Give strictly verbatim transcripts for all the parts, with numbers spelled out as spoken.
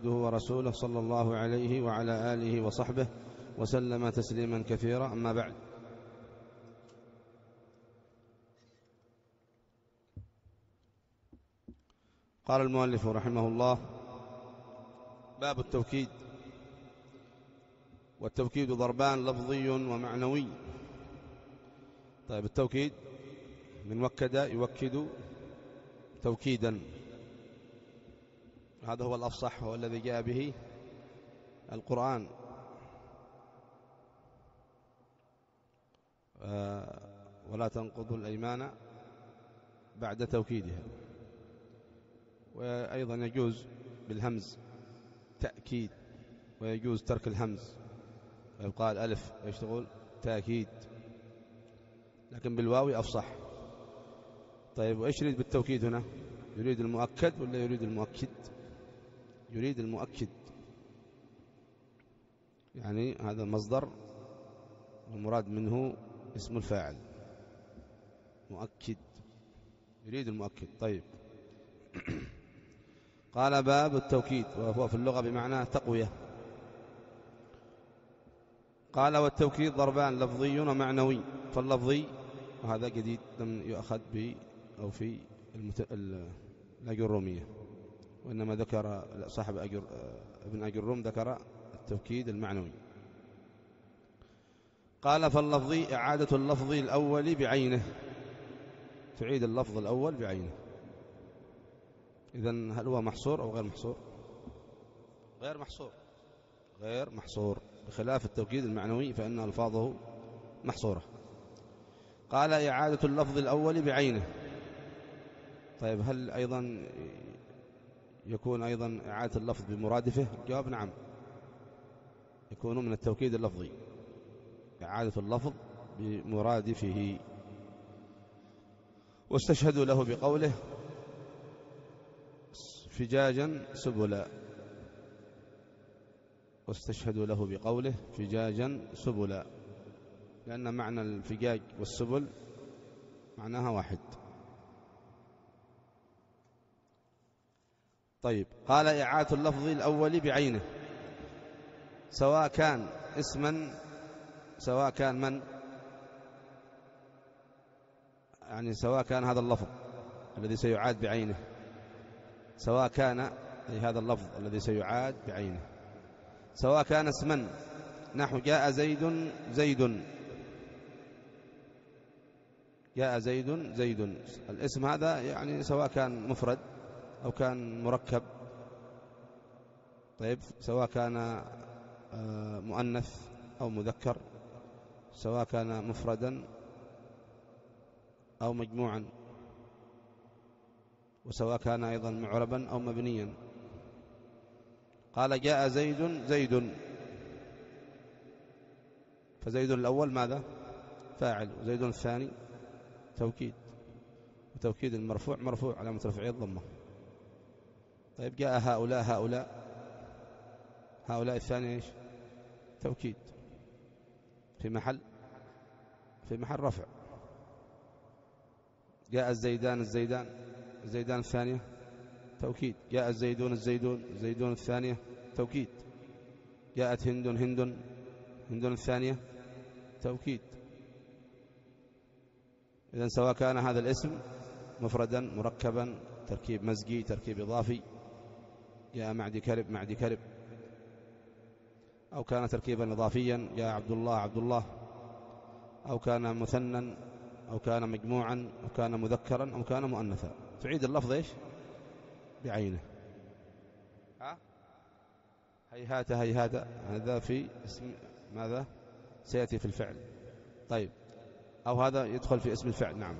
عبده ورسوله صلى الله عليه وعلى آله وصحبه وسلم تسليما كثيرا. أما بعد، قال المؤلف رحمه الله: باب التوكيد. والتوكيد ضربان، لفظي ومعنوي. طيب، التوكيد من وكد يوكد توكيدا، هذا هو الأفصح، هو الذي جاء به القرآن. آه ولا تنقضوا الأيمان بعد توكيدها. وأيضا يجوز بالهمز تأكيد، ويجوز ترك الهمز ويقال ألف يشتغل تأكيد، لكن بالواو أفصح. طيب، وإيش يريد بالتوكيد هنا؟ يريد المؤكد ولا يريد المؤكد؟ يريد المؤكد، يعني هذا المصدر والمراد منه اسم الفاعل مؤكد، يريد المؤكد. طيب قال: باب التوكيد، وهو في اللغة بمعنى تقوية. قال: والتوكيد ضربان، لفظي ومعنوي. فاللفظي، وهذا جديد لم يؤخذ به أو في المت... الأجرومية، وإنما ذكر صاحب أجر... ابن أجروم ذكر التوكيد المعنوي. قال: فاللفظي إعادة اللفظ الأول بعينه، تعيد اللفظ الأول بعينه. إذن هل هو محصور أو غير محصور؟ غير محصور، غير محصور، بخلاف التوكيد المعنوي فإن ألفاظه محصورة. قال: إعادة اللفظ الأول بعينه. طيب، هل أيضا يكون أيضا إعادة اللفظ بمرادفه؟ جواب: نعم، يكون من التوكيد اللفظي إعادة اللفظ بمرادفه. واستشهدوا له بقوله: فجاجا سبلا. واستشهدوا له بقوله فجاجا سبلا، لأن معنى الفجاج والسبل معناها واحد. طيب، قال: إعادة اللفظ الأول بعينه، سواء كان اسما، سواء كان من، يعني سواء كان هذا اللفظ الذي سيعاد بعينه، سواء كان أي هذا اللفظ الذي سيعاد بعينه سواء كان اسما، نحو جاء زيد زيد، جاء زيد زيد. الاسم هذا يعني سواء كان مفرد أو كان مركب. طيب، سواء كان مؤنث أو مذكر، سواء كان مفردا أو مجموعا، وسواء كان أيضا معربا أو مبنيا. قال: جاء زيد زيد، فزيد الأول ماذا؟ فاعل، وزيد الثاني توكيد، وتوكيد المرفوع مرفوع علامة رفعه الضمة. طيب، جاء هؤلاء هؤلاء هؤلاء الثاني إيش؟ توكيد في محل في محل رفع. جاء الزيدان الزيدان الزيدان الثانية توكيد. جاء الزيدون الزيدون الزيدون الثانية توكيد. جاءت هند هند هند الثانية توكيد. إذن سواء كان هذا الاسم مفردا مركبا، تركيب مزجي، تركيب إضافي، جاء معدي كرب معدي كرب، أو كان تركيبا إضافيا، جاء عبد الله عبد الله، أو كان مثنى، أو كان مجموعا، أو كان مذكرا، أو كان مؤنثا، تعيد اللفظ إيش؟ بعينه. ها؟ هيهات هيهات، هذا في اسم ماذا؟ سيأتي في الفعل. طيب، أو هذا يدخل في اسم الفعل. نعم،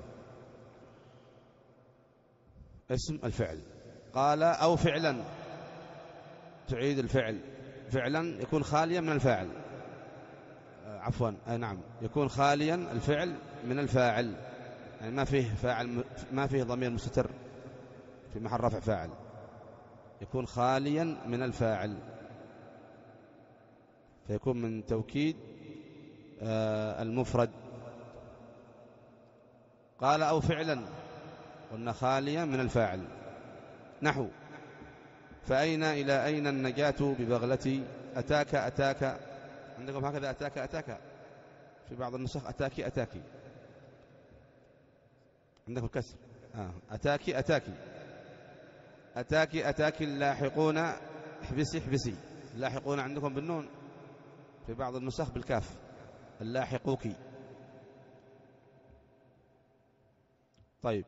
اسم الفعل. قال: أو فعلا، تعيد الفعل، فعلا يكون خاليا من الفاعل. عفوا آه نعم، يكون خاليا الفعل من الفاعل، يعني ما فيه فاعل، ما فيه ضمير مستتر في محل رفع فاعل، يكون خاليا من الفاعل، فيكون من توكيد آه المفرد. قال: أو فعلا، قلنا خاليا من الفاعل، نحو فأين إلى أين النجاة ببغلتي أتاك أتاك. عندكم هكذا أتاك أتاك، في بعض النسخ أتاكي أتاكي، عندكم كسر آه. أتاكي أتاكي أتاكي أتاكي اللاحقون احبسي احبسي. اللاحقون عندكم بالنون، في بعض النسخ بالكاف، اللاحقوكي. طيب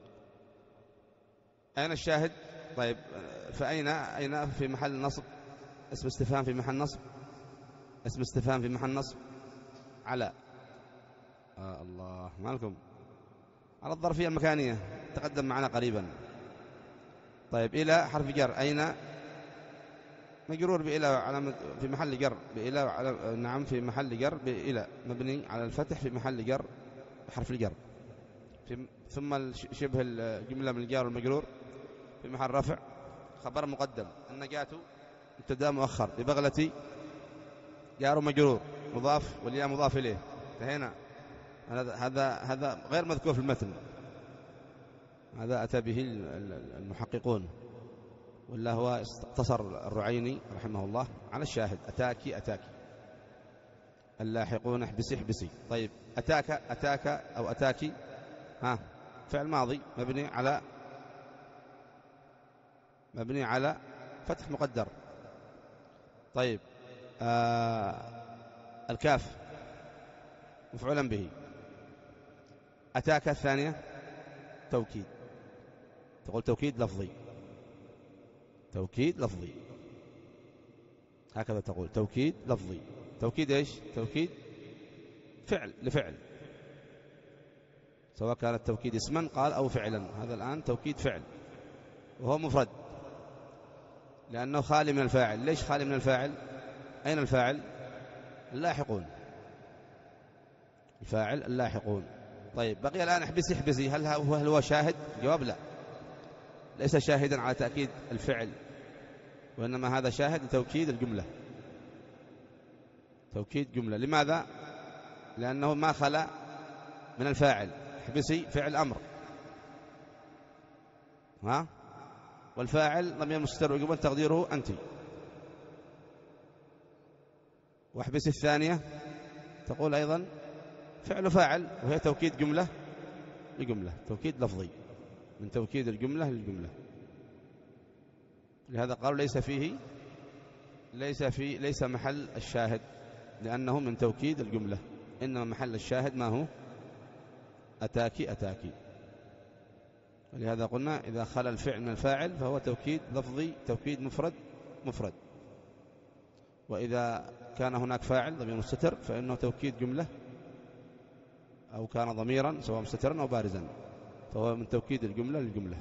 أين الشاهد؟ طيب فأين أين في محل نصب، اسم استفهام في محل نصب، اسم استفهام في محل نصب على آه الله مالكم على الظرفية المكانية، تقدم معنا قريبا. طيب إلى حرف جر، أين مجرور بإلى علامة في محل جر بإلى على نعم في محل جر بإلى مبني على الفتح في محل جر حرف الجر، في ثم شبه الجملة من الجار والمجرور في محل رفع خبر مقدم. النجاة مبتدا مؤخر، ببغلتي جار مجرور مضاف والياء مضاف إليه. انتهينا. هذا هذا هذا غير مذكور في المتن، هذا أتى به المحققون، ولا هو اقتصر الرعيني رحمه الله على الشاهد أتاكي أتاكي اللاحقون احبسي احبسي. طيب أتاك أتاك أو أتاكي ها فعل ماضي مبني على مبني على فتح مقدر. طيب آه الكاف مفعولا به. أتاك الثانية توكيد، تقول توكيد لفظي، توكيد لفظي، هكذا تقول توكيد لفظي. توكيد ايش؟ توكيد فعل لفعل، سواء كان التوكيد اسما قال أو فعلا. هذا الآن توكيد فعل وهو مفرد لأنه خالي من الفاعل. ليش خالي من الفاعل؟ أين الفاعل؟ اللاحقون، الفاعل اللاحقون. طيب بقي الآن احبسي احبسي، هل هو هل هو شاهد؟ الجواب لا، ليس شاهدا على تأكيد الفعل، وإنما هذا شاهد لتوكيد الجملة، توكيد جملة. لماذا؟ لأنه ما خلا من الفاعل. احبسي فعل أمر ها، والفاعل ضمير مستتر وجوبا تقديره أنت. واحبسي الثانية تقول أيضا فعل فاعل، وهي توكيد جملة لجملة، توكيد لفظي من توكيد الجملة للجملة. لهذا قالوا ليس فيه ليس في ليس محل الشاهد، لأنه من توكيد الجملة، إنما محل الشاهد ما هو؟ أتاكي أتاكي. ولهذا قلنا إذا خلا الفعل من الفاعل فهو توكيد لفظي، توكيد مفرد مفرد. وإذا كان هناك فاعل ضمير مستتر فإنه توكيد جملة، أو كان ضميرا سواء مستترا أو بارزا فهو من توكيد الجملة للجملة.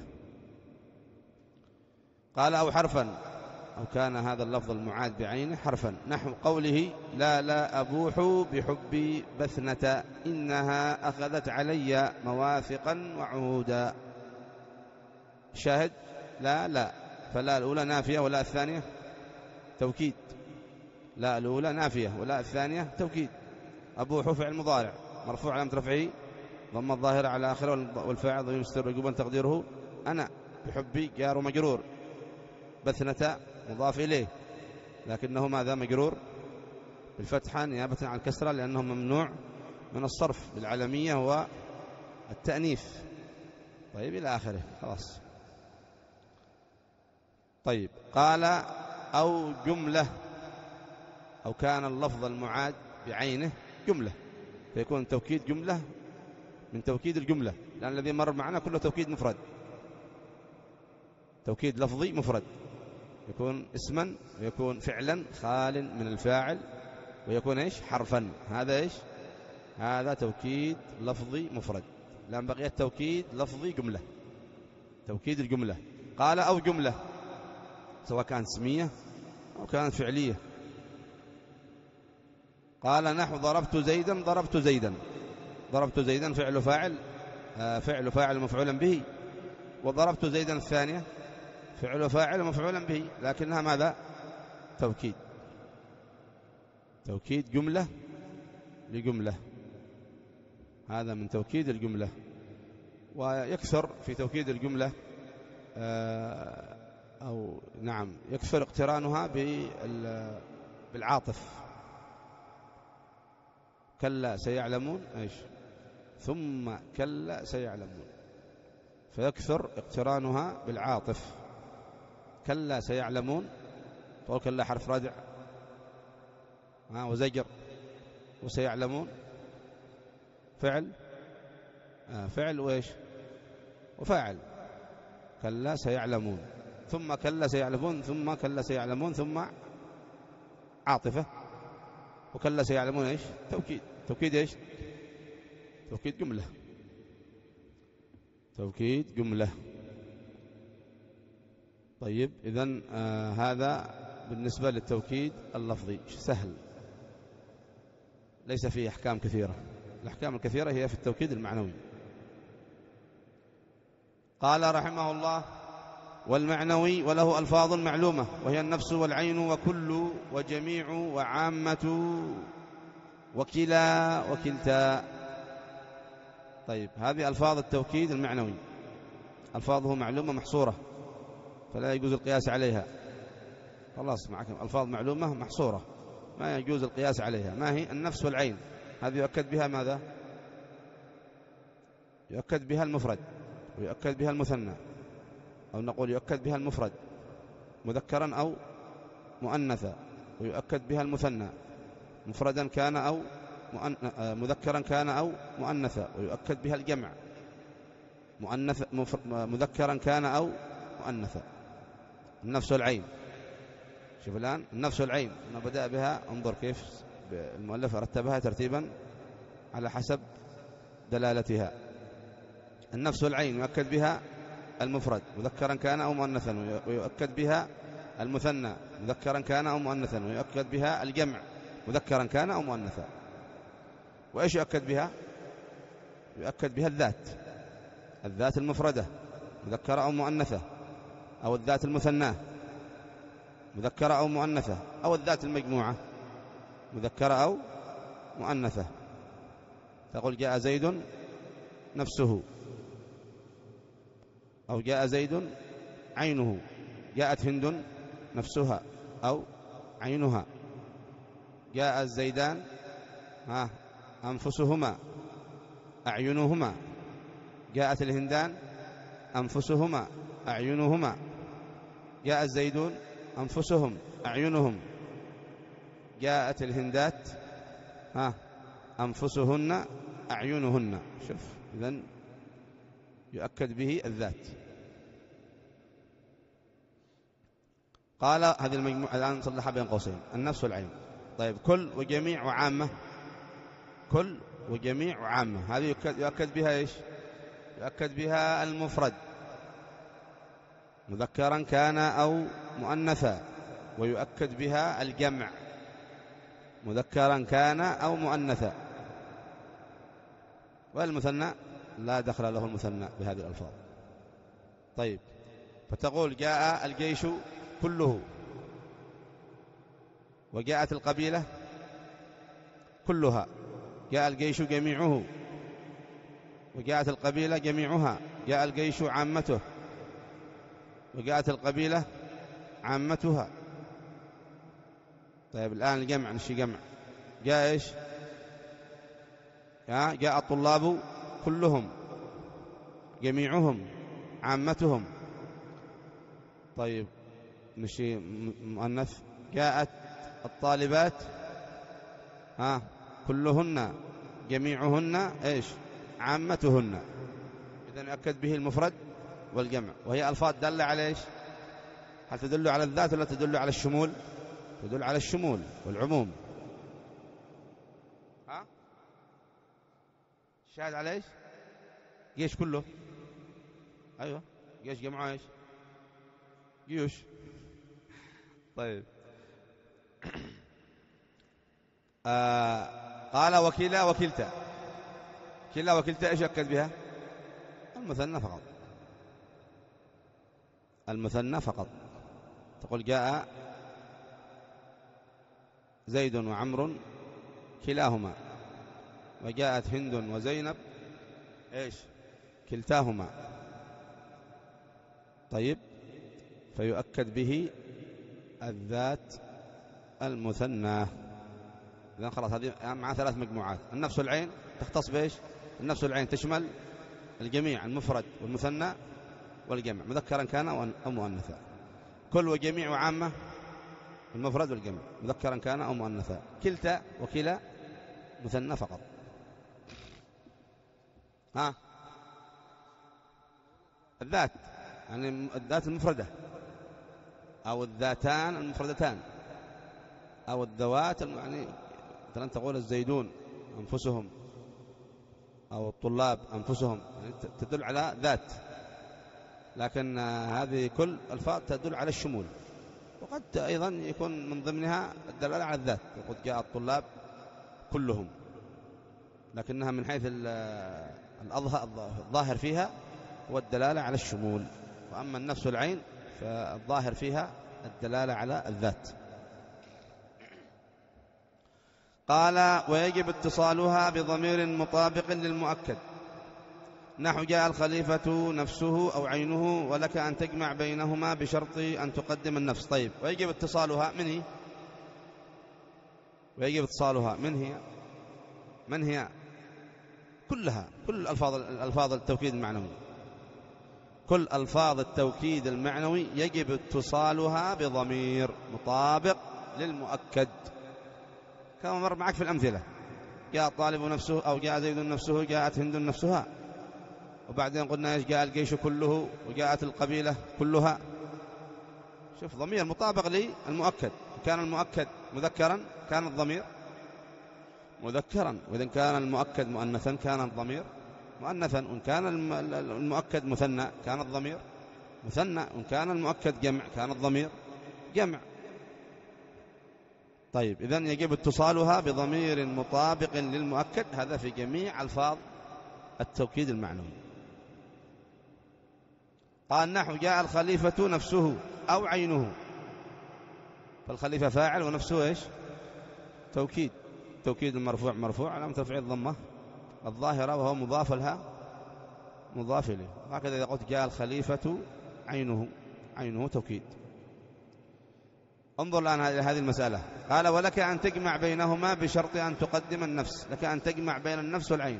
قال أو حرفا، أو كان هذا اللفظ المعاد بعينه حرفا، نحو قوله لا لا أبوح بحبي بثنة إنها أخذت علي مواثقا وعهودا. شاهد لا لا، فلا الأولى نافية ولا الثانية توكيد، لا الأولى نافية ولا الثانية توكيد. أبوح فعل مضارع مرفوع علامة رفعه ضم الظاهرة على آخره، والفاعل ضمير مستتر وجوبا تقديره أنا، بحبي جار مجرور، بثنة مضاف إليه لكنه ماذا؟ مجرور بالفتحة نيابة عن الكسرة، لأنه ممنوع من الصرف بالعلمية والتأنيث. طيب إلى آخره خلاص. طيب قال أو جملة، أو كان اللفظ المعاد بعينه جملة فيكون توكيد جملة من توكيد الجملة، لأن الذي مر معنا كله توكيد مفرد، توكيد لفظي مفرد، يكون اسما ويكون فعلا خال من الفاعل ويكون إيش؟ حرفا. هذا إيش؟ هذا توكيد لفظي مفرد، لأن بقي التوكيد لفظي جملة، توكيد الجملة. قال أو جملة سواء كانت اسمية أو كانت فعلية. قال نحو ضربت زيدا ضربت زيدا، ضربت زيدا فعل فاعل آه فعل فاعل مفعولا به، وضربت زيدا الثانية فعل فاعل مفعولا به، لكنها ماذا؟ توكيد، توكيد جملة لجملة، هذا من توكيد الجملة. ويكثر في توكيد الجملة آه أو نعم يكثر اقترانها بالعاطف. كلا سيعلمون إيش ثم كلا سيعلمون، فيكثر اقترانها بالعاطف. كلا سيعلمون، تقول كلا حرف ردع ها وزجر، وسيعلمون فعل آه فعل وإيش وفاعل. كلا سيعلمون، ثم كلا سيعلمون، ثم كلا سيعلمون، ثم عاطفة. وكلا سيعلمون إيش توكيد. توكيد إيش توكيد جملة. توكيد جملة. طيب إذن آه هذا بالنسبة للتوكيد اللفظي سهل، ليس فيه أحكام كثيرة. الأحكام الكثيرة هي في التوكيد المعنوي. قال رحمه الله: والمعنوي وله ألفاظ معلومة، وهي النفس والعين وكل وجميع وعامة وكلا وكلتا. طيب هذه ألفاظ التوكيد المعنوي، ألفاظه معلومة محصورة، فلا يجوز القياس عليها. خلاص معكم ألفاظ معلومة محصورة ما يجوز القياس عليها. ما هي؟ النفس والعين، هذه يؤكد بها ماذا؟ يؤكد بها المفرد، ويؤكد بها المثنى، أو نقول يؤكد بها المفرد مذكرا أو مؤنثا، ويؤكد بها المثنى مفردا كان أو مذكرا كان أو مؤنثا، ويؤكد بها الجمع مؤنث مذكرا كان أو مؤنثا. النفس والعين، شوف الآن النفس والعين أنا بدأ بها، انظر كيف المؤلف رتبها ترتيبا على حسب دلالتها. النفس والعين يؤكد بها المفرد مذكرا كان أو مؤنثا، ويؤكد بها المثنى مذكرا كان أو مؤنثا، ويؤكد بها الجمع مذكرا كان أو مؤنثا. وإيش يؤكد بها؟ يؤكد بها الذات، الذات المفردة مذكرة أو مؤنثة، أو الذات المثناه مذكرة أو مؤنثة، أو الذات المجموعة مذكرة أو مؤنثة. تقول جاء زيد نفسه، أو جاء زيد عينه، جاءت هند نفسها أو عينها، جاء الزيدان ها أنفسهما أعينهما، جاءت الهندان أنفسهما أعينهما، جاء الزيدون أنفسهم أعينهم، جاءت الهندات ها أنفسهن أعينهن. شوف إذن يؤكد به الذات. قال هذه المجموعة الآن صلحها بين قوسين، النفس والعين. طيب كل وجميع وعامة، كل وجميع وعامة، هذه يؤكد بها إيش؟ يؤكد بها المفرد مذكرا كان أو مؤنثا، ويؤكد بها الجمع مذكرا كان أو مؤنثا. والمثنى لا دخل له المثنى بهذه الألفاظ. طيب فتقول جاء الجيش كله، وجاءت القبيلة كلها، جاء الجيش جميعه، وجاءت القبيلة جميعها، جاء الجيش عامته، وجاءت القبيلة عامتها. طيب الآن الجمع، نشي جمع، جاء إيش؟ جاء الطلاب كلهم جميعهم عامتهم. طيب نشي مؤنث، جاءت الطالبات ها كلهن جميعهن إيش؟ عامتهن. إذن يؤكد به المفرد والجمع، وهي ألفاظ دالة على إيش؟ هل تدل على الذات ولا تدل على الشمول؟ تدل على الشمول والعموم. ها شاهد على إيش؟ جيش كله، أيوة جيش جمعه إيش؟ جيوش. طيب آه قال وكلا وكلتا. كلا وكلتا إيش يؤكد بها؟ المثنى فقط، المثنى فقط. تقول جاء زيد وعمر كلاهما، وجاءت هند وزينب إيش؟ كلتاهما. طيب فيؤكد به الذات المثنى. إذن خلاص هذه مع ثلاث مجموعات. النفس والعين تختص بإيش؟ النفس والعين تشمل الجميع، المفرد والمثنى والجمع، مذكرا كان أو مؤنثا. كل وجميع وعامة المفرد والجمع، مذكرا كان أو مؤنثا. كلتا وكلا مثنى فقط. ها الذات يعني الذات المفردة أو الذاتان المفردتان أو الذوات، يعني مثلا تقول الزيدون أنفسهم أو الطلاب أنفسهم، يعني تدل على ذات. لكن هذه كل الفاظ تدل على الشمول. وقد أيضا يكون من ضمنها الدلالة على الذات، وقد جاء الطلاب كلهم، لكنها من حيث الظاهر فيها هو الدلالة على الشمول. وأما النفس والعين فالظاهر فيها الدلالة على الذات. قال ويجب اتصالها بضمير مطابق للمؤكد، نحو جاء الخليفة نفسه أو عينه، ولك أن تجمع بينهما بشرط أن تقدم النفس. طيب ويجب اتصالها من هي؟ ويجب اتصالها من هي؟ من هي؟ كلها، كل ألفاظ الألفاظ التوكيد المعنوي، كل ألفاظ التوكيد المعنوي يجب اتصالها بضمير مطابق للمؤكد، كما مر معك في الأمثلة. جاء الطالب نفسه أو جاء زيد نفسه، جاءت هند نفسها، وبعدين قلنا إيش؟ جاء الجيش كله وجاءت القبيلة كلها. شوف ضمير مطابق للمؤكد. كان المؤكد مذكرا كان الضمير مذكرا، وإذا كان المؤكد مؤنثا كان الضمير مؤنثا، وإن كان المؤكد مثنى كان الضمير مثنى، وإن كان المؤكد جمع كان الضمير جمع. طيب إذن يجب اتصالها بضمير مطابق للمؤكد، هذا في جميع ألفاظ التوكيد المعنوي. قال نحو جاء الخليفة نفسه أو عينه، فالخليفة فاعل ونفسه إيش؟ توكيد. توكيد المرفوع مرفوع علامة رفعه الضمة الظاهرة، وهو مضاف لها مضاف له. هكذا إذا قلت جاء الخليفة عينه، عينه توكيد. انظر الآن إلى هذه المسألة. قال ولك أن تجمع بينهما بشرط أن تقدم النفس. لك أن تجمع بين النفس والعين،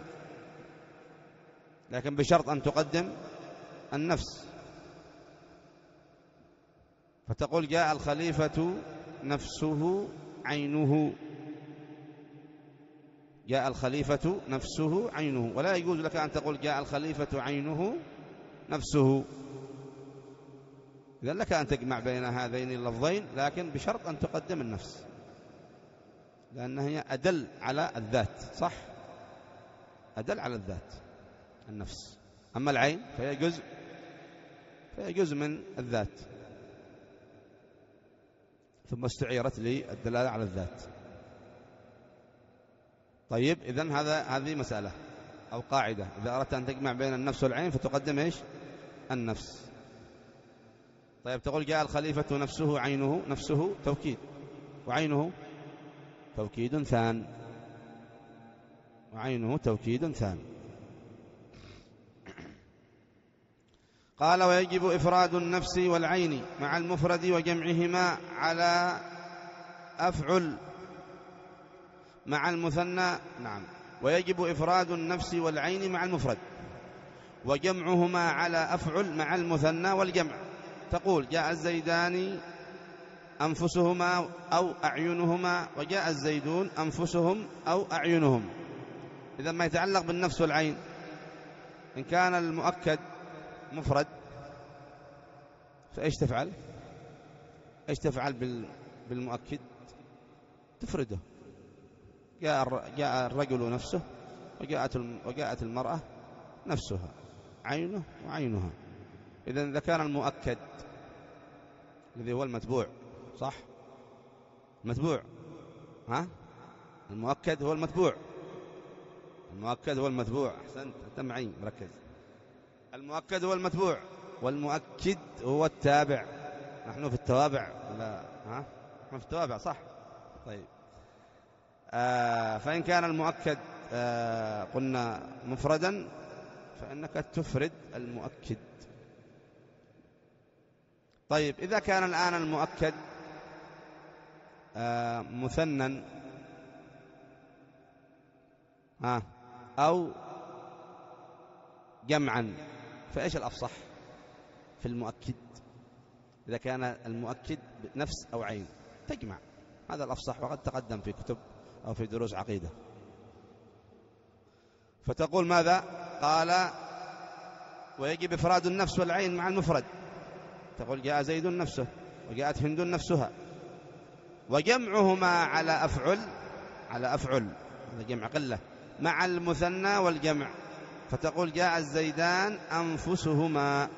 لكن بشرط أن تقدم النفس. فتقول جاء الخليفة نفسه عينه، جاء الخليفة نفسه عينه، ولا يجوز لك أن تقول جاء الخليفة عينه نفسه. إذن لك أن تجمع بين هذين اللفظين، لكن بشرط أن تقدم النفس، لأنها هي أدل على الذات. صح، أدل على الذات النفس. أما العين فهي جزء فهي جزء من الذات، ثم استعيرت للدلالة على الذات. طيب إذن هذا هذه مسألة أو قاعدة. إذا أردت أن تجمع بين النفس والعين فتقدم إيش؟ النفس. طيب تقول جاء الخليفة نفسه عينه، نفسه توكيد، وعينه توكيد ثان، وعينه توكيد ثان. قال ويجب إفراد النفس والعين مع المفرد وجمعهما على أفعل مع المثنى. نعم، ويجب إفراد النفس والعين مع المفرد وجمعهما على أفعل مع المثنى والجمع. تقول جاء الزيدان أنفسهما أو أعينهما، وجاء الزيدون أنفسهم أو أعينهم. إذا ما يتعلق بالنفس والعين، إن كان المؤكد مفرد فإيش تفعل؟ إيش تفعل بالمؤكد؟ تفرده. جاء جاء الرجل نفسه، وجاءت وجاءت المرأة نفسها، عينه وعينها. إذا إذا كان المؤكد الذي هو المتبوع، صح؟ المتبوع، ها؟ المؤكد هو المتبوع، المؤكد هو المتبوع. أحسنت، أنت معي مركز. المؤكد هو المتبوع، والمؤكد هو التابع. نحن في التوابع ولا ها؟ نحن في التوابع، صح؟ طيب. آه فإن كان المؤكد آه قلنا مفردا فإنك تفرد المؤكد. طيب إذا كان الآن المؤكد آه مثنى آه أو جمعا، فإيش الأفصح في المؤكد؟ إذا كان المؤكد نفس أو عين تجمع، هذا الأفصح، وقد تقدم في كتب أو في دروس عقيدة. فتقول ماذا؟ قال ويجب إفراد النفس والعين مع المفرد. تقول جاء زيد نفسه وجاءت هند نفسها، وجمعهما على أفعل، على أفعل هذا جمع قلة، مع المثنى والجمع. فتقول جاء الزيدان أنفسهما،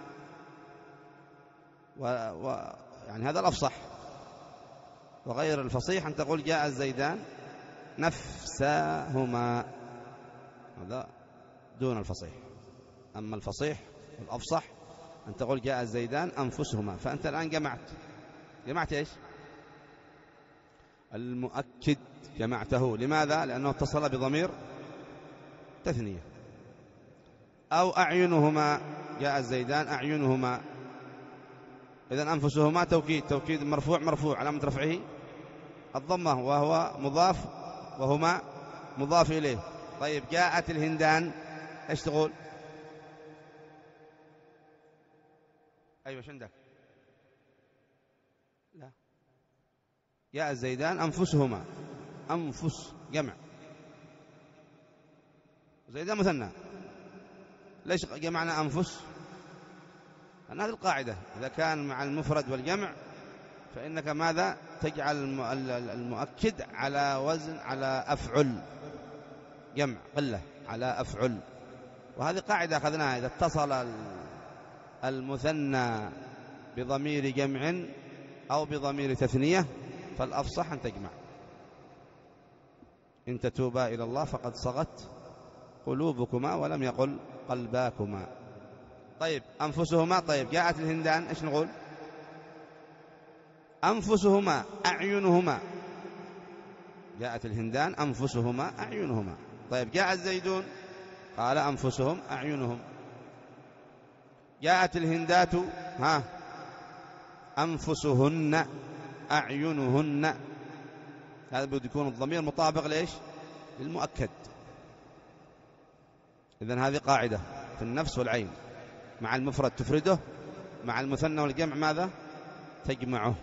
و... و... يعني هذا الأفصح. وغير الفصيح أن تقول جاء الزيدان نفسهما، هذا دون الفصيح. أما الفصيح والأفصح أن تقول جاء الزيدان أنفسهما. فأنت الآن جمعت جمعت إيش؟ المؤكد جمعته. لماذا؟ لأنه اتصل بضمير تثنية. أو أعينهما، جاء الزيدان أعينهما، إذن أنفسهما توكيد، توكيد مرفوع مرفوع علامة رفعه الضمة وهو مضاف وهما مضاف إليه. طيب جاءت الهندان إيش تقول؟ أيوة شندك؟ لا، جاء الزيدان أنفسهما، أنفس جمع، زيدان مثنى، ليش جمعنا أنفس؟ أن هذه القاعدة، إذا كان مع المفرد والجمع فإنك ماذا؟ تجعل المؤكد على وزن على أفعل، جمع قلة على أفعل. وهذه قاعدة أخذناها، إذا اتصل المثنى بضمير جمع أو بضمير تثنية فالأفصح أن تجمع. إن تتوبا إلى الله فقد صغت قلوبكما ولم يقل قلباكما. طيب أنفسهما، طيب جاءت الهندان إيش نقول؟ أنفسهما أعينهما، جاءت الهندان أنفسهما أعينهما. طيب جاء الزيدون قال أنفسهم أعينهم. جاءت الهندات ها أنفسهن أعينهن، هذا بده يكون الضمير مطابق ليش؟ للمؤكد. إذن هذه قاعدة في النفس والعين، مع المفرد تفرده، مع المثنى والجمع ماذا؟ تجمعه.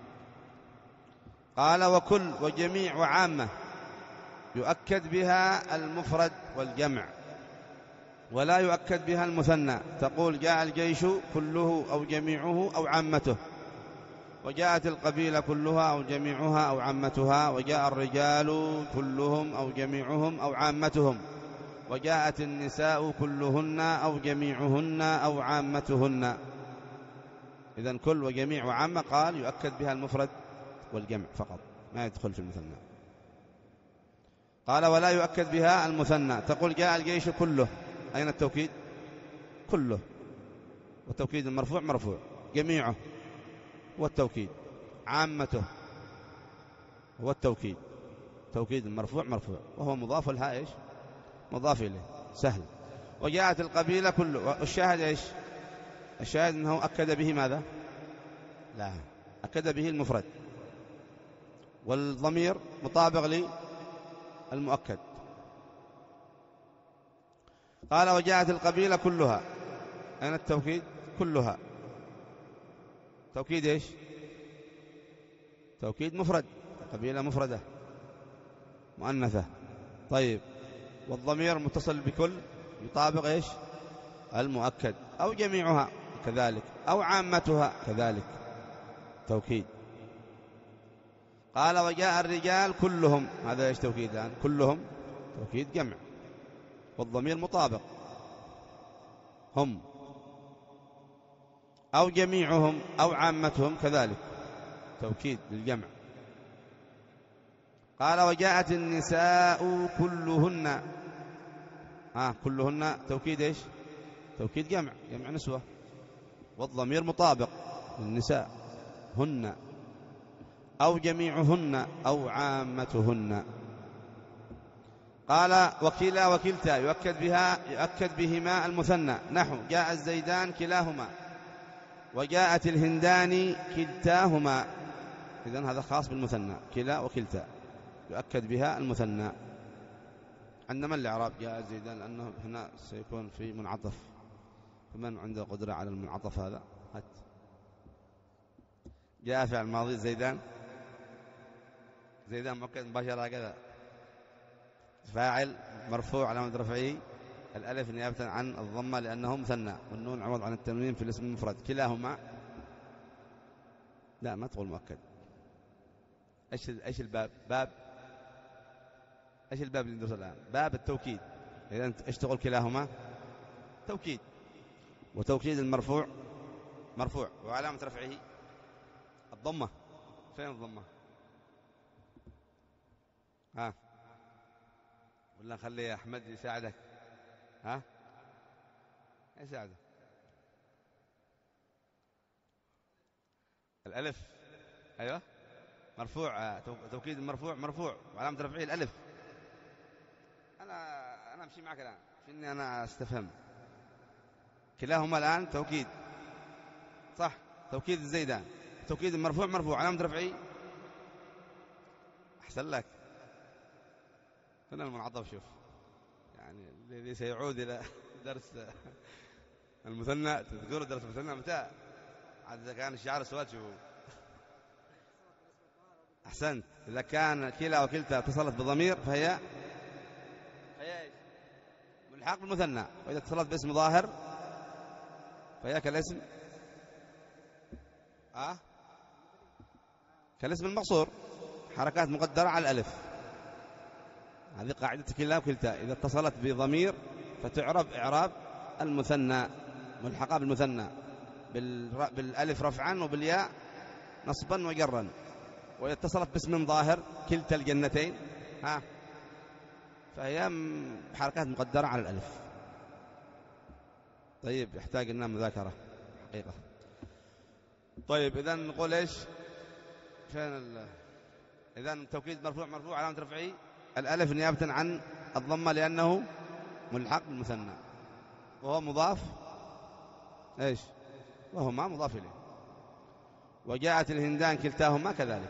قال وكل وجميع وعامة يؤكد بها المفرد والجمع ولا يؤكد بها المثنى. تقول جاء الجيش كله أو جميعه أو عامته، وجاءت القبيلة كلها أو جميعها أو عامتها، وجاء الرجال كلهم أو جميعهم أو عامتهم، وجاءت النساء كلهن أو جميعهن أو عامتهن. إذن كل وجميع وعامة قال يؤكد بها المفرد والجمع فقط، ما يدخل في المثنى. قال ولا يؤكد بها المثنى. تقول جاء الجيش كله، أين التوكيد؟ كله، والتوكيد المرفوع مرفوع، جميعه والتوكيد، عامته هو التوكيد، توكيد المرفوع مرفوع وهو مضاف لها إيش؟ مضاف إليه، سهل. وجاءت القبيلة كله، والشاهد إيش؟ الشاهد أنه أكد به ماذا؟ لا، أكد به المفرد والضمير مطابق للمؤكد. قال وجاءت القبيلة كلها، أين التوكيد؟ كلها، توكيد إيش؟ توكيد مفرد، قبيلة مفردة مؤنثة. طيب والضمير متصل بكل يطابق إيش؟ المؤكد. أو جميعها كذلك، أو عامتها كذلك، توكيد. قال وجاء الرجال كلهم، هذا إيش توكيد الآن؟ كلهم توكيد جمع والضمير مطابق هم، أو جميعهم أو عامتهم كذلك، توكيد للجمع. قال وجاءت النساء كلهن، ها كلهن توكيد إيش؟ توكيد جمع، جمع نسوة، والضمير مطابق للنساء هن، أو جميعهن أو عامتهن. قال وكلا وكلتا يؤكد بها يؤكد بهما المثنى، نحو جاء الزيدان كلاهما، وجاءت الهندان كلتاهما. إذن هذا خاص بالمثنى، كلا وكلتا يؤكد بها المثنى. عندما الإعراب جاء زيدان لأنه هنا سيكون في منعطف، فمن عنده قدرة على المنعطف هذا؟ هات. جاء فعل ماضي زيدان، زيدان مؤكد مباشرة هكذا، فاعل مرفوع علامة رفعه الألف نيابة عن الضمة لأنه مثنى، والنون عوض عن التنوين في الاسم المفرد. كلاهما لا ما تقول مؤكد. ايش ايش الباب؟ باب ايش الباب اللي ندرسه الآن؟ باب التوكيد. إذا أنت ايش تقول؟ كلاهما توكيد، وتوكيد المرفوع مرفوع وعلامة رفعه الضمة. فين الضمة؟ ها ولا خلي أحمد يساعدك؟ ها يساعده. الألف أيوة مرفوع، توكيد المرفوع مرفوع وعلامة رفعه الألف. أنا أنا أمشي معك الآن في إني أنا أستفهم. كلاهما الآن توكيد صح، توكيد الزيدان، توكيد المرفوع مرفوع علامة رفعه. أحسن لك. هنا المنعطف. شوف يعني الذي سيعود إلى درس المثنى، تذكروا درس المثنى متى؟ عاد إذا كان الشعار السؤال شوفوا. أحسنت. إذا كان كلا وكلتا اتصلت بضمير فهي فهي ملحق بالمثنى، وإذا اتصلت باسم ظاهر فهي كالاسم أه؟ كالاسم المقصور، حركات مقدرة على الألف. هذه قاعدة كلا وكلتا، إذا اتصلت بضمير فتعرب إعراب المثنى، ملحقة بالمثنى بالألف رفعا وبالياء نصبا وجرا. وإذا اتصلت باسم ظاهر كلتا الجنتين ها فهي حركات مقدرة على الألف. طيب يحتاج لنا مذاكرة حقيقة. طيب إذا نقول إيش؟ فين ال... إذا توكيد مرفوع مرفوع علامة رفعه الألف نيابة عن الضمة لأنه ملحق بالمثنى، وهو مضاف إيش؟ وهو ما مضاف إليه. وجاءت الهندان كلتاهما كذلك.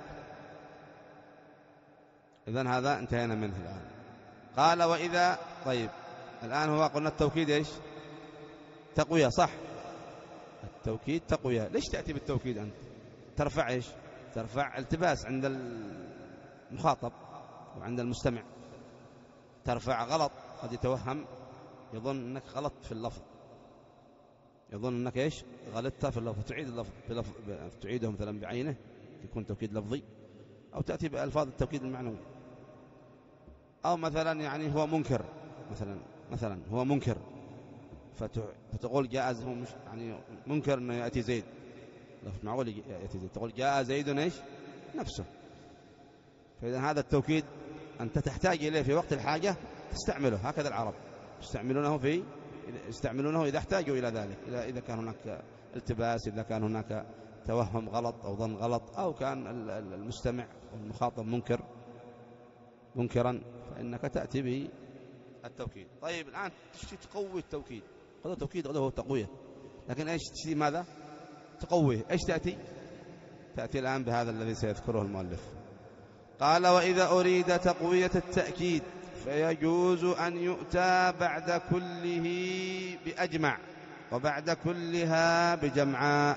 إذن هذا انتهينا منه الآن. قال وإذا. طيب الآن هو قلنا التوكيد إيش؟ تقوية صح؟ التوكيد تقوية. ليش تأتي بالتوكيد أنت؟ ترفع إيش؟ ترفع التباس عند المخاطب وعند المستمع. ترفع غلط، قد يتوهم يظن أنك غلط في اللفظ، يظن أنك إيش؟ غلطت في اللفظ، تعيد اللفظ بلفظ تعيده مثلا بعينه يكون توكيد لفظي، أو تأتي بألفاظ التوكيد المعنوي. أو مثلا يعني هو منكر، مثلا مثلا هو منكر فتقول جاء مش يعني منكر أنه يأتي زيد، لفظ معقول يأتي زيد، تقول جاء زيد إيش؟ نفسه. فإذا هذا التوكيد أنت تحتاج إليه في وقت الحاجة تستعمله. هكذا العرب يستعملونه في يستعملونه إذا احتاجوا إلى ذلك، إذا كان هناك التباس، إذا كان هناك توهم غلط أو ظن غلط، أو كان المستمع والمخاطب منكر منكرا، فإنك تأتي به التوكيد. طيب الآن تشتي تقوي التوكيد، هذا توكيد هذا هو تقوية، لكن إيش تشتي ماذا؟ تقويه. إيش تأتي؟ تأتي الآن بهذا الذي سيذكره المؤلف. قال وإذا أريد تقوية التأكيد فيجوز أن يؤتى بعد كله بأجمع، وبعد كلها بجمعاء،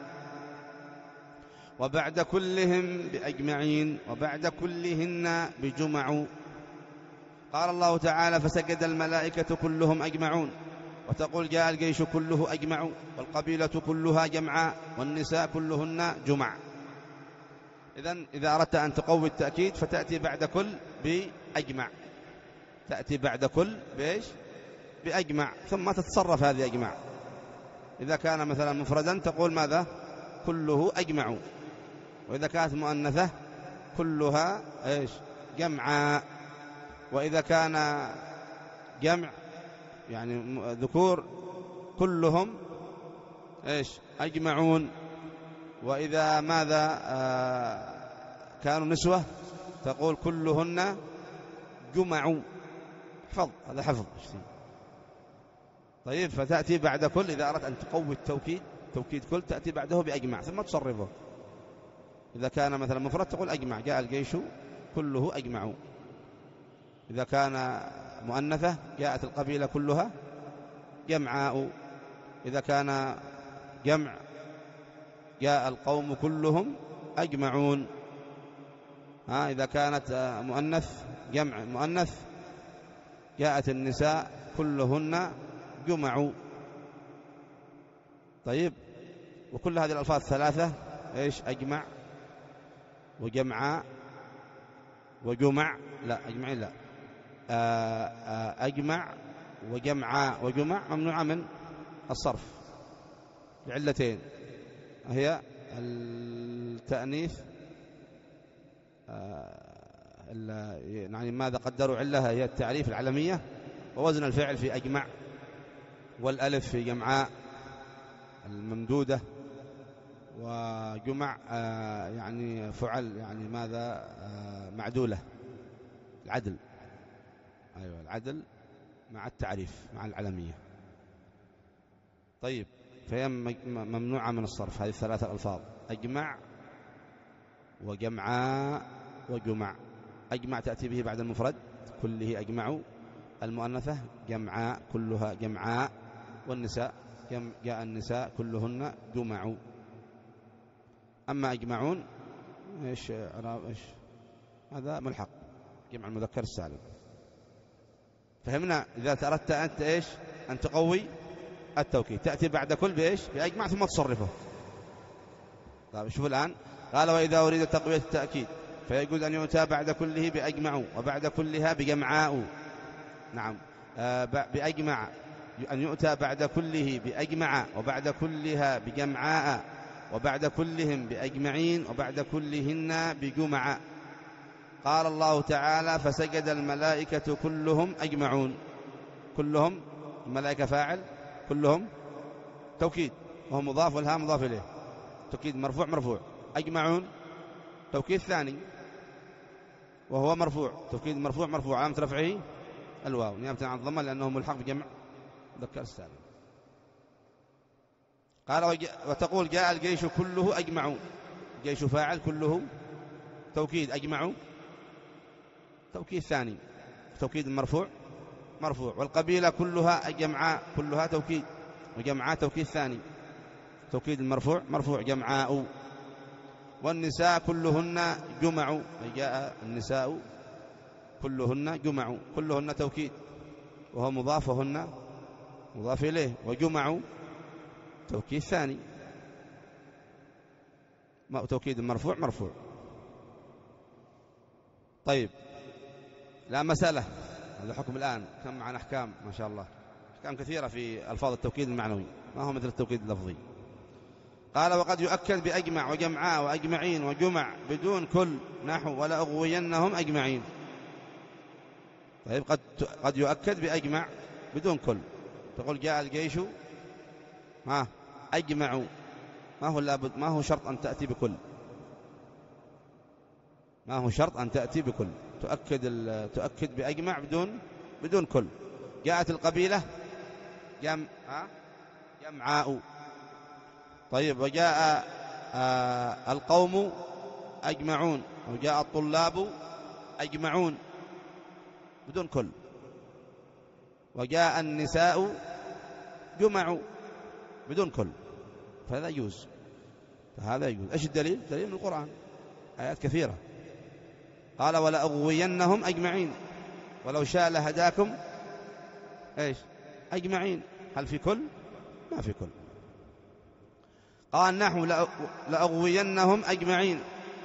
وبعد كلهم بأجمعين، وبعد كلهن بجمع. قال الله تعالى فسجد الملائكة كلهم أجمعون، وتقول جاء الجيش كله أجمع، والقبيلة كلها جمعاء، والنساء كلهن جمع. إذن إذا أردت أن تقوي التأكيد فتأتي بعد كل بأجمع، تأتي بعد كل بإيش؟ بأجمع، ثم تتصرف هذه أجمع. إذا كان مثلا مفردا تقول ماذا؟ كله أجمع. وإذا كانت مؤنثة كلها إيش؟ جمعاء. وإذا كان جمع يعني ذكور كلهم إيش؟ أجمعون. وإذا ماذا آه كانوا نسوة تقول كلهن جمعوا. حفظ، هذا حفظ. طيب فتأتي بعد كل. إذا أردت أن تقوي التوكيد توكيد كل تأتي بعده بأجمع ثم تصرفه. إذا كان مثلا مفرد تقول أجمع، جاء الجيش كله أجمعوا. إذا كان مؤنثة جاءت القبيلة كلها جمعاء. إذا كان جمع جاء القوم كلهم أجمعون. ها إذا كانت مؤنث جمع مؤنث جاءت النساء كلهن جمعوا. طيب، وكل هذه الألفاظ ثلاثة إيش؟ أجمع وجمعاء وجمع، لا أجمعين لا، أجمع وجمعاء وجمع ممنوعة من الصرف لعلتين، هي التأنيث يعني ماذا قدروا علها، هي التعريف العلمية ووزن الفعل في أجمع، والألف في جمعاء الممدودة، وجمع يعني فعل يعني ماذا معدولة، العدل. أيوة العدل مع التعريف مع العلمية. طيب، فهي ممنوعة من الصرف هذه الثلاثة الألفاظ، أجمع وجمعاء وجمع. أجمع تأتي به بعد المفرد كله أجمعوا، المؤنثة جمعاء كلها جمعاء، والنساء جاء النساء كلهن جمعوا. أما أجمعون إيش إيش هذا ملحق جمع المذكر السالم. فهمنا؟ إذا أردت أنت إيش أن تقوي التوكيد تأتي بعد كل بإيش؟ بأجمع ثم تصرفه. طيب شوف الآن، قال وإذا أريد تقوية التأكيد فيجوز أن يؤتى بعد كله بأجمع وبعد كلها بجمعاء. نعم، آه بأجمع، أن يؤتى بعد كله بأجمع وبعد كلها بجمعاء وبعد كلهم بأجمعين وبعد كلهن بجمع. قال الله تعالى فسجد الملائكة كلهم أجمعون. كلهم الملائكة فاعل، كلهم توكيد وهو مضاف والها مضاف إليه، توكيد مرفوع مرفوع. أجمعون توكيد ثاني وهو مرفوع، توكيد مرفوع مرفوع، علامة رفعه الواو نيابة عن الضمة لأنه ملحق بجمع مذكر السالم. قال وتقول جاء الجيش كله أجمعوا، جيش فاعل كله توكيد، أجمعوا توكيد ثاني، توكيد مرفوع مرفوع. والقبيلة كلها جمعاء كلها توكيد، وجمعاء توكيد ثاني، توكيد المرفوع مرفوع جمعاء. والنساء كلهن جمعوا، جاء النساء كلهن جمعوا، كلهن توكيد وهو مضاف وهن مضاف إليه، وجمعوا توكيد ثاني توكيد مرفوع مرفوع. طيب، لا مسألة، هذا حكم الآن. كم معنا أحكام ما شاء الله، أحكام كثيرة في ألفاظ التوكيد المعنوي، ما هو مثل التوكيد اللفظي. قال وقد يؤكد بأجمع وجمعاء وأجمعين وجمع بدون كل، نحو ولا أغوينهم أجمعين. طيب، قد قد يؤكد بأجمع بدون كل، تقول جاء الجيش ها أجمعوا، ما هو لابد، ما هو شرط أن تأتي بكل، ما هو شرط أن تأتي بكل، تؤكد تؤكد بأجمع بدون بدون كل. جاءت القبيلة جمع جمعاء. طيب، وجاء آه القوم أجمعون، وجاء الطلاب أجمعون بدون كل. وجاء النساء جمعوا بدون كل، فهذا يجوز، فهذا يجوز. إيش الدليل؟ دليل من القرآن، آيات كثيرة. قال ولا أغوينهم أجمعين ولو شاء لهداكم إيش أجمعين. هل في كل؟ ما في كل. قال نحو لأغوينهم أجمعين.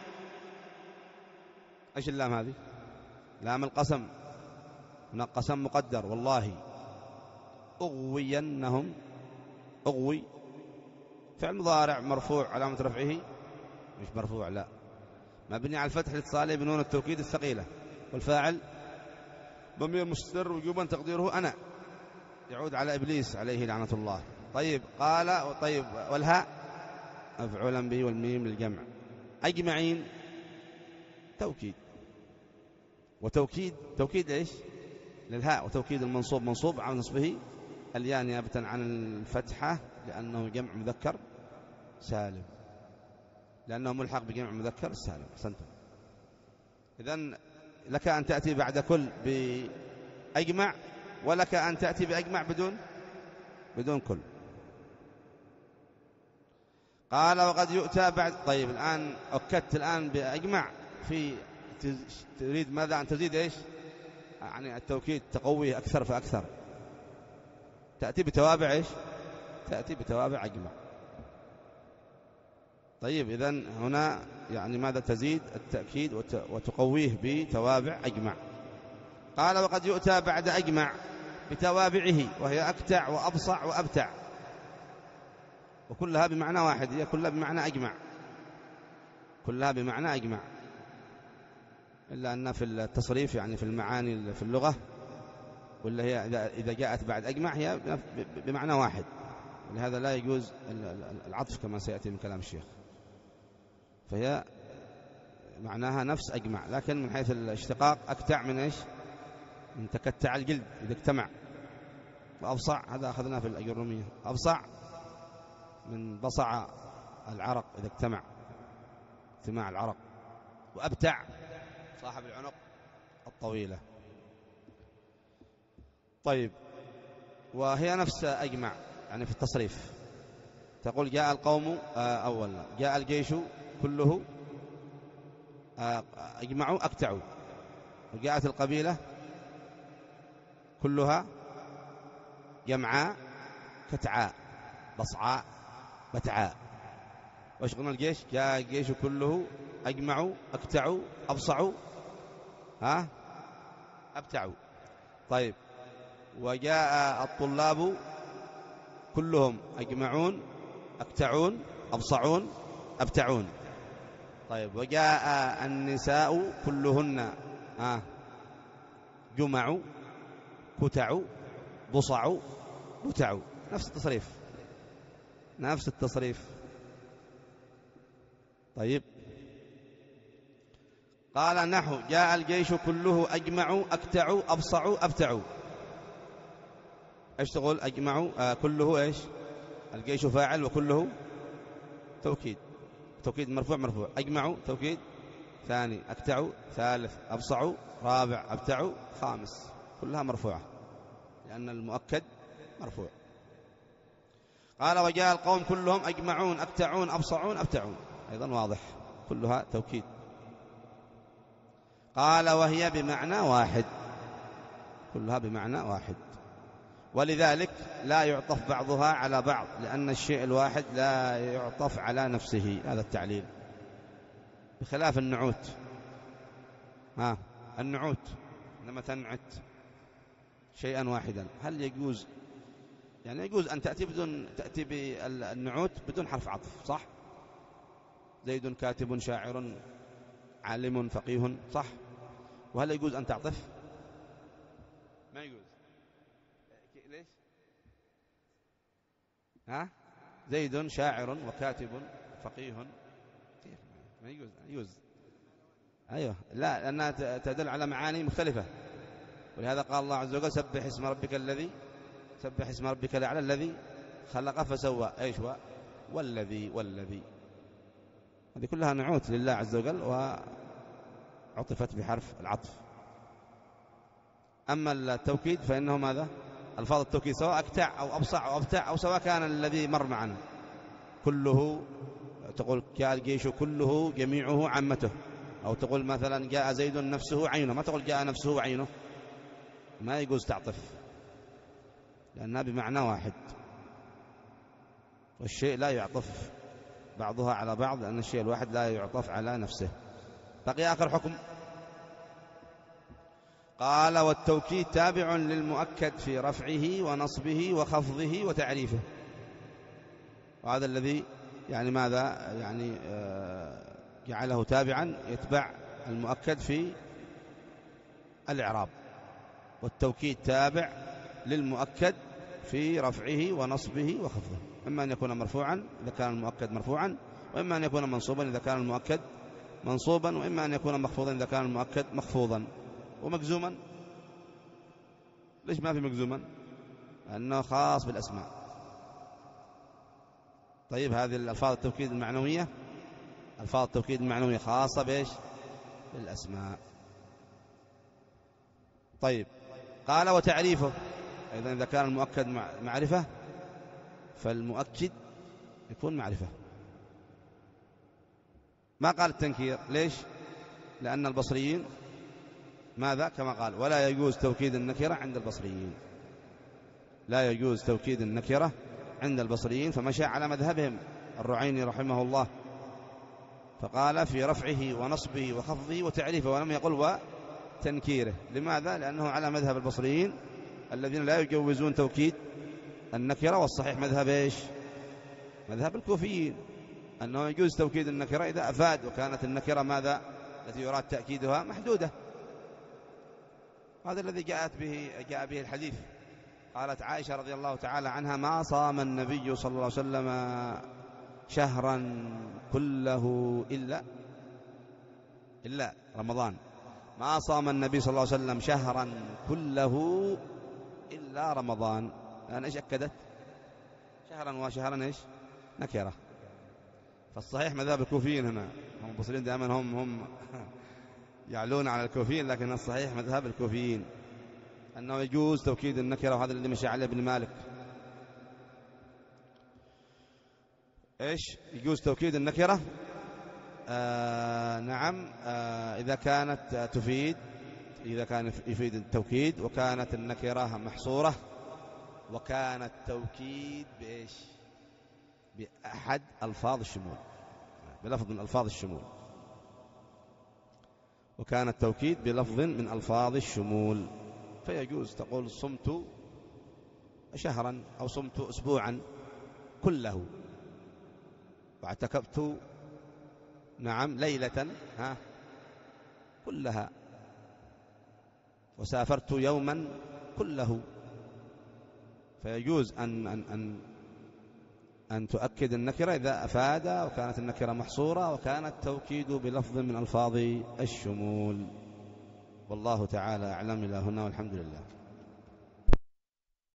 إيش اللام هذه؟ لام القسم، هنا قسم مقدر، والله أغوينهم، أغوي فعل مضارع مرفوع علامة رفعه مش مرفوع، لا، مبني على الفتح الاتصالي بنون التوكيد الثقيلة، والفاعل ضمير مستتر وجوبا تقديره أنا، يعود على إبليس عليه لعنة الله. طيب، قال طيب والهاء مفعولا به والميم للجمع. أجمعين توكيد، وتوكيد توكيد إيش للهاء، وتوكيد المنصوب منصوب على نصبه الياء نيابة عن الفتحة لأنه جمع مذكر سالم، لأنه ملحق بجمع مذكر السالم. أحسنتم. إذن لك أن تأتي بعد كل بأجمع، ولك أن تأتي بأجمع بدون بدون كل. قال وقد يؤتى بعد. طيب الآن أكدت الآن بأجمع، في تريد ماذا؟ أن تزيد إيش؟ يعني التوكيد تقويه أكثر فأكثر، تأتي بتوابع إيش؟ تأتي بتوابع أجمع. طيب إذن هنا يعني ماذا؟ تزيد التأكيد وتقويه بتوابع أجمع. قال وقد يؤتى بعد أجمع بتوابعه، وهي أكتع وأبصع وأبتع، وكلها بمعنى واحد، هي كلها بمعنى أجمع، كلها بمعنى أجمع، إلا أن في التصريف يعني في المعاني في اللغة، ولا هي إذا جاءت بعد أجمع هي بمعنى واحد، ولهذا لا يجوز العطف كما سيأتي من كلام الشيخ، فهي معناها نفس أجمع، لكن من حيث الاشتقاق أكتع من إيش؟ من تكتع الجلد إذا اجتمع، وأبصع هذا أخذناه في الأجرومية، أبصع من بصع العرق إذا اجتمع، اجتماع العرق، وأبتع صاحب العنق الطويلة. طيب وهي نفس أجمع يعني في التصريف، تقول جاء القوم أولا، جاء الجيش كله أجمعوا أكتعوا، وجاءت القبيلة كلها جمعاء كتعاء بصعاء بتعاء. وش قلنا الجيش؟ جاء الجيش كله أجمعوا أكتعوا أبصعوا ها أبتعوا. طيب وجاء الطلاب كلهم أجمعون أكتعون أبصعون أبتعون. طيب وجاء النساء كلهن ها جمعوا كتعوا بصعوا بتعوا، نفس التصريف نفس التصريف. طيب قال نحو جاء الجيش كله أجمعوا أكتعوا أبصعوا أبتعوا. ايش تقول؟ أجمعوا آه كله ايش؟ الجيش فاعل وكله توكيد، توكيد مرفوع مرفوع. أجمعوا توكيد ثاني، أكتعوا ثالث، أبصعوا رابع، أبتعوا خامس، كلها مرفوعة لأن المؤكد مرفوع. قال وجاء القوم كلهم أجمعون أكتعون أبصعون أبتعون، أيضا واضح كلها توكيد. قال وهي بمعنى واحد، كلها بمعنى واحد، ولذلك لا يعطف بعضها على بعض، لأن الشيء الواحد لا يعطف على نفسه، هذا التعليل، بخلاف النعوت. ها النعوت لما تنعت شيئا واحدا، هل يجوز يعني يجوز أن تأتي بدون تأتي بالنعوت بدون حرف عطف، صح؟ زيد كاتب شاعر عالم فقيه، صح؟ وهل يجوز أن تعطف؟ ما يجوز. ليش؟ ها زيد شاعر وكاتب فقيه، كيف ما يجوز؟ يجوز أيوه، لا لأنها تدل على معاني مختلفة، ولهذا قال الله عز وجل سبح اسم ربك الذي سبح اسم ربك الأعلى الذي خلق فسوى، ايش هو؟ والذي والذي، هذه كلها نعوت لله عز وجل وعطفت بحرف العطف. أما التوكيد فإنه ماذا؟ الفاظ التوكيد سواء أكتع أو أبصع أو أبتع، أو سواء كان الذي مر معنا كله، تقول جاء الجيش كله جميعه عامته، أو تقول مثلا جاء زيد نفسه عينه، ما تقول جاء نفسه عينه، ما يجوز تعطف لأنها بمعنى واحد، والشيء لا يعطف بعضها على بعض، لأن الشيء الواحد لا يعطف على نفسه. بقي آخر حكم. قال والتوكيد تابع للمؤكد في رفعه ونصبه وخفضه وتعريفه، وهذا الذي يعني ماذا يعني جعله تابعا يتبع المؤكد في الإعراب. والتوكيد تابع للمؤكد في رفعه ونصبه وخفضه، إما أن يكون مرفوعا إذا كان المؤكد مرفوعا، وإما أن يكون منصوبا إذا كان المؤكد منصوبا، وإما أن يكون مخفوضا إذا كان المؤكد مخفوضا. ومجزوما ليش ما في مجزوما؟ لأنه خاص بالأسماء، طيب هذه الألفاظ التوكيد المعنوية، ألفاظ التوكيد المعنوية خاصة بإيش؟ بالأسماء. طيب قال وتعريفه، أيضا إذا كان المؤكد معرفة فالمؤكد يكون معرفة. ما قال التنكير، ليش؟ لأن البصريين ماذا؟ كما قال ولا يجوز توكيد النكرة عند البصريين، لا يجوز توكيد النكرة عند البصريين، فمشى على مذهبهم الرعيني رحمه الله، فقال في رفعه ونصبه وخفضه وتعريفه، ولم يقل وتنكيره. لماذا؟ لأنه على مذهب البصريين الذين لا يجوزون توكيد النكرة، والصحيح مذهب إيش؟ مذهب الكوفيين، أنه يجوز توكيد النكرة إذا أفاد، وكانت النكرة ماذا؟ التي يراد تأكيدها محدودة. هذا الذي جاءت به جاء به الحديث. قالت عائشة رضي الله تعالى عنها: ما صام النبي صلى الله عليه وسلم شهرا كله إلا إلا رمضان. ما صام النبي صلى الله عليه وسلم شهرا كله إلا رمضان. الآن إيش أكدت؟ شهرا وشهرا إيش؟ نكرة. فالصحيح مذهب الكوفيين هنا، هم البصريين دائما هم هم يعلون على الكوفيين، لكن الصحيح مذهب الكوفيين أنه يجوز توكيد النكرة، وهذا اللي مشى عليه ابن مالك. إيش يجوز توكيد النكرة؟ آه نعم، آه إذا كانت تفيد، إذا كان يفيد التوكيد، وكانت النكرة محصورة، وكان التوكيد بإيش؟ بأحد ألفاظ الشمول، بلفظ من ألفاظ الشمول، وكان التوكيد بلفظ من ألفاظ الشمول، فيجوز تقول صمت شهرا أو صمت أسبوعا كله، واعتكفت نعم ليلة ها كلها، وسافرت يوما كله. فيجوز أن أن أن أن تؤكد النكرة إذا أفاد، وكانت النكرة محصورة، وكان التوكيد بلفظ من ألفاظ الشمول. والله تعالى أعلم. إلى هنا والحمد لله.